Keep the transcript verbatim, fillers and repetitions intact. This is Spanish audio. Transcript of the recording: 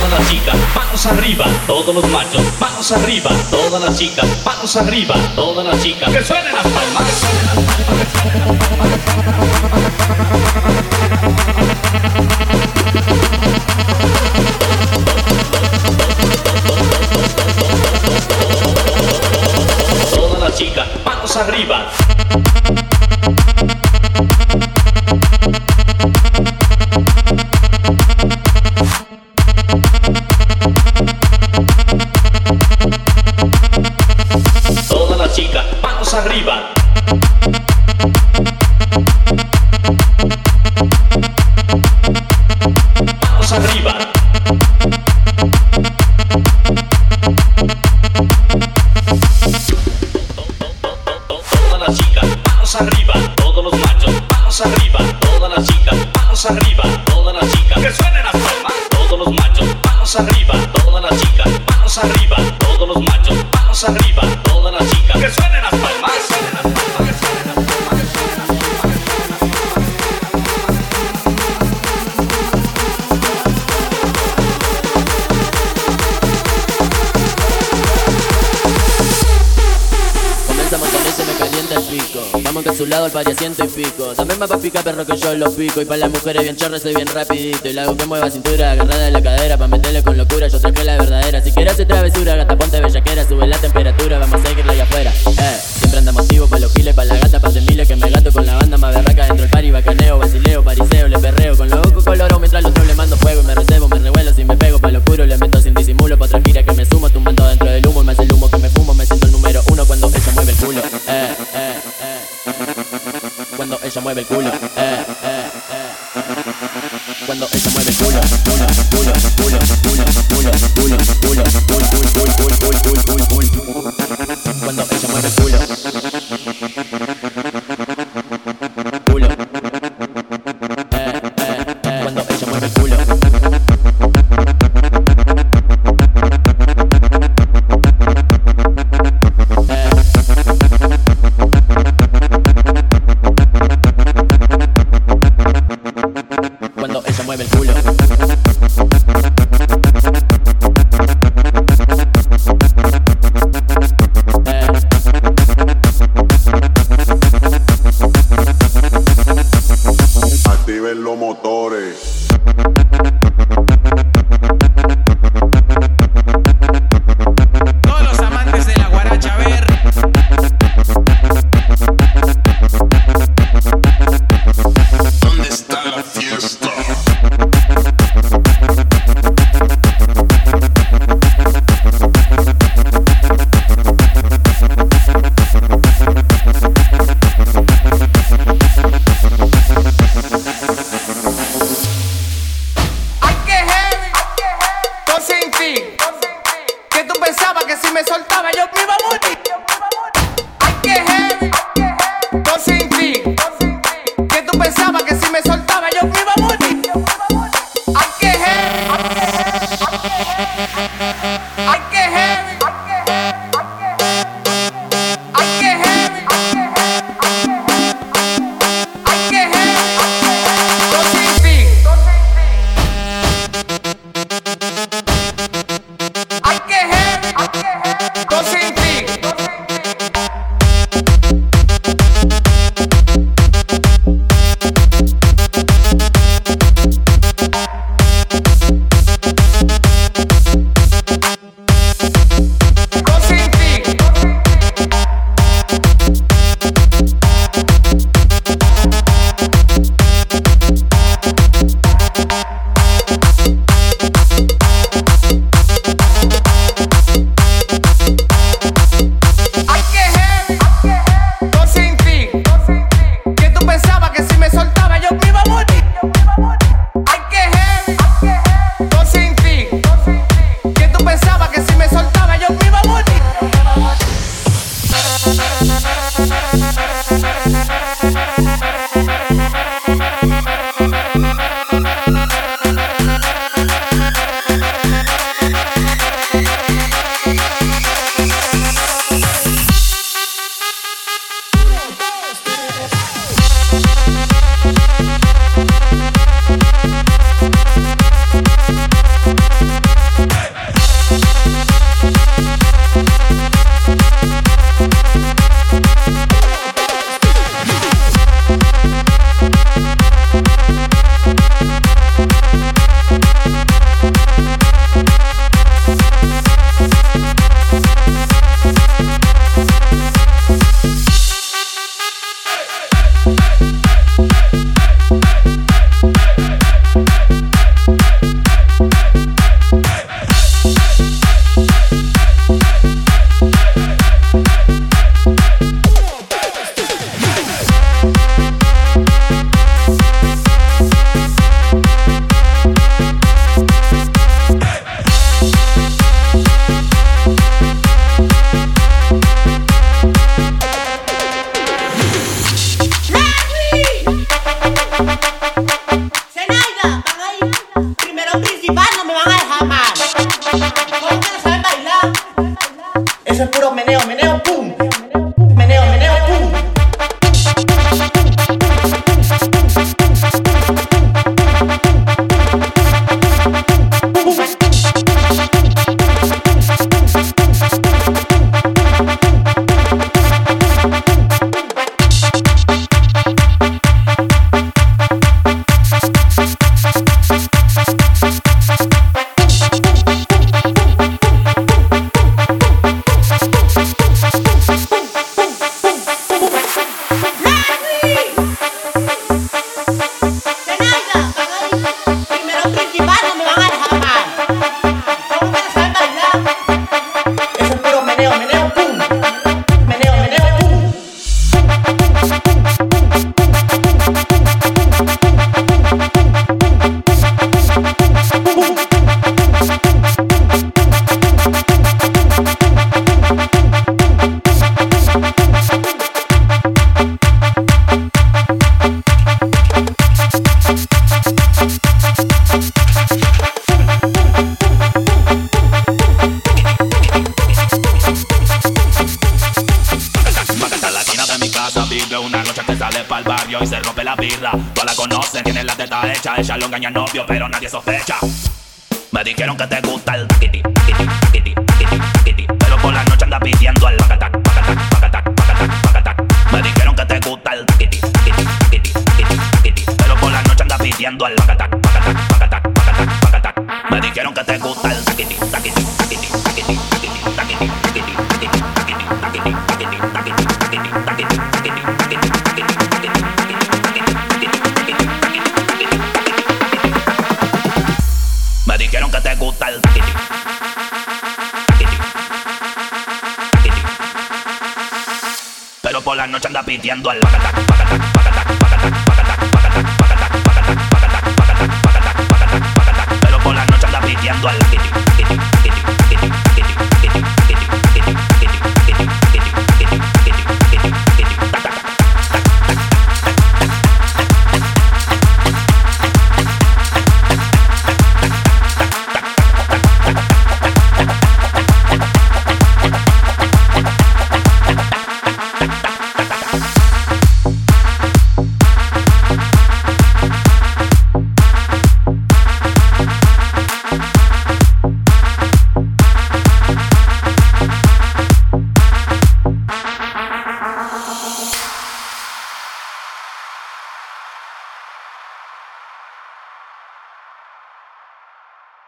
todas las chicas, manos arriba, todos los machos, manos arriba, todas las chicas, manos arriba, todas las chicas, que suenen las palmas. Todas las chicas, manos arriba. Todas las chicas, manos arriba. Manos arriba. Todas las chicas, manos arriba. Todos los machos, manos arriba. Todas las chicas, manos arriba. Todas las chicas, que suenen las palmas. Todos los machos, manos arriba. Todas las chicas, manos arriba. Todos los machos, manos arriba. Todas las chicas, que suenen las palmas. Comenzamos con ese, me calienta el pico. Vamos que a su lado al pari a ciento y pico. También va pa' picar perro que yo lo pico. Y pa' las mujeres bien chorra soy bien rapidito. Y la hago que mueva cintura, agarrada de la cadera. Pa' meterle con locura, yo traje la verdadera. Si quieres hacer travesura, gata ponte bellaquera. Sube la temperatura, vamos a seguirla allá afuera. Eh, siempre andamos activos pa' los giles, pa' la gata, pa' de miles. Que me gato con la banda más berraca dentro del party. Bacaneo, basileo, pariseo, le perreo. Con los ojos colorados mientras los otros le mando fuego. Y me recebo, me revuelo, si me pego pa' lo oscuro. Le meto sin disimulo, pa' otra gira que me sumo. Tumbando dentro del humo, y más el humo que me fumo. Me siento el número uno cuando ella mueve el culo. Eh, eh, eh. Cuando ella mueve el culo, eh, eh, eh. Cuando ella mueve el culo, culo, culo, culo, culo, culo, culo, culo, culo, culo, culo, culo, culo, culo. Cuando ella mueve el culo, culo, eh, eh, eh. Cuando ella mueve el culo. Cuando ella mueve el culo. perra, todas la conocen, tiene la teta hecha. Ella lo engaña al novio, pero nadie sospecha. Me dijeron que te gusta el kitty, kitty, kitty, kitty, kitty, pero por la noche anda pidiendo el pacatac, pacatac, pacatac, pacatac, pacatac. Me dijeron que te gusta el kitty, kitty, kitty, kitty, kitty, pero por la noche anda pidiendo el pacatac, pacatac, pacatac, pacatac, pacatac. Me dijeron que te gusta el kitty, taquiti, taquiti, taquiti, taquiti, taquiti, taquiti, taquiti, taquiti, taquiti, taquiti, taquiti, taquiti, taquiti, taquiti, taquiti, me dijeron que te gusta el kitty, kitty, kitty, pero por la noche anda pidiendo el pacatac, pacatac, pacatac, pacatac, pacatac, pacatac, pacatac, pacatac, pacatac, pacatac, pacatac, pacatac, pacatac, pero por la noche anda pidiendo el kitty.